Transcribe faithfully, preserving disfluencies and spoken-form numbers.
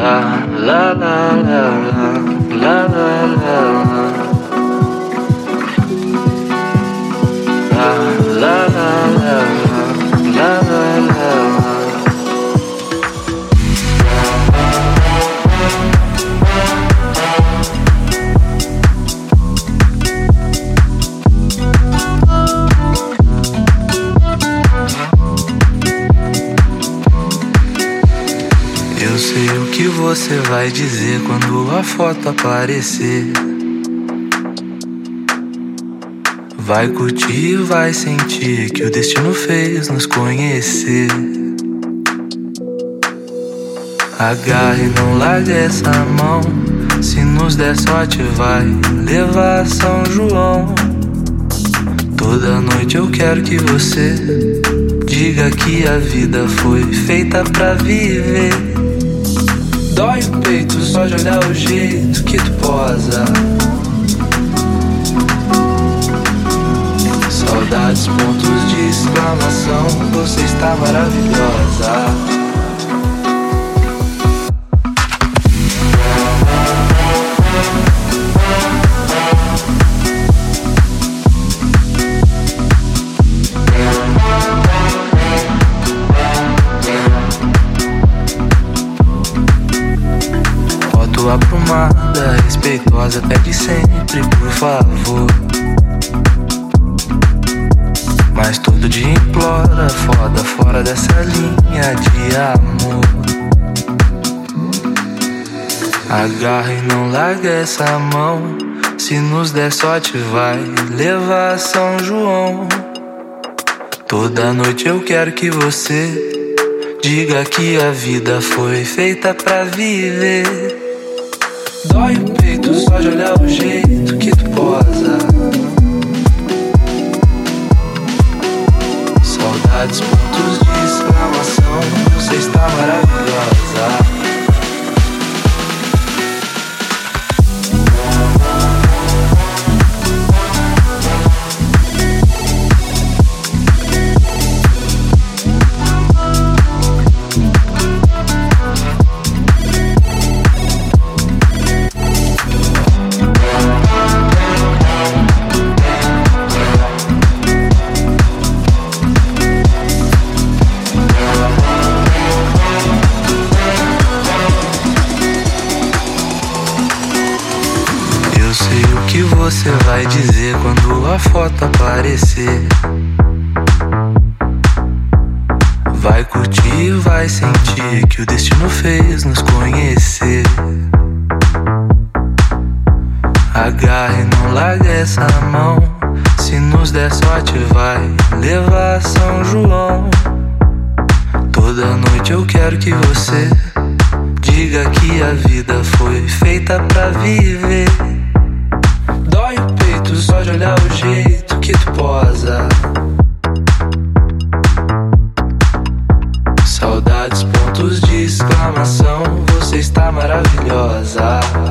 La la la la la la la la la la la la la. Eu sei o que você vai dizer quando a foto aparecer. Vai curtir, vai sentir que o destino fez nos conhecer. Agarre e não largue essa mão. Se nos der sorte vai levar São João. Toda noite eu quero que você diga que a vida foi feita pra viver. Dói o peito só de olhar o jeito que tu posa. Saudades, pontos de exclamação. Você está maravilhosa. Aprumada, respeitosa, pede sempre, por favor. Mas todo dia implora, foda, fora dessa linha de amor. Agarra e não larga essa mão. Se nos der sorte vai levar São João. Toda noite eu quero que você diga que a vida foi feita pra viver. Dói o peito só de olhar o jeito que tu posa. Saudades, pontos de exclamação. Você está maravilhosa. Você vai dizer quando a foto aparecer. Vai curtir, vai sentir que o destino fez nos conhecer. Agarre e não larga essa mão. Se nos der sorte vai levar São João. Toda noite eu quero que você diga que a vida foi feita pra viver. Dói o peito só de olhar o jeito que tu posa. Saudades, pontos de exclamação. Você está maravilhosa.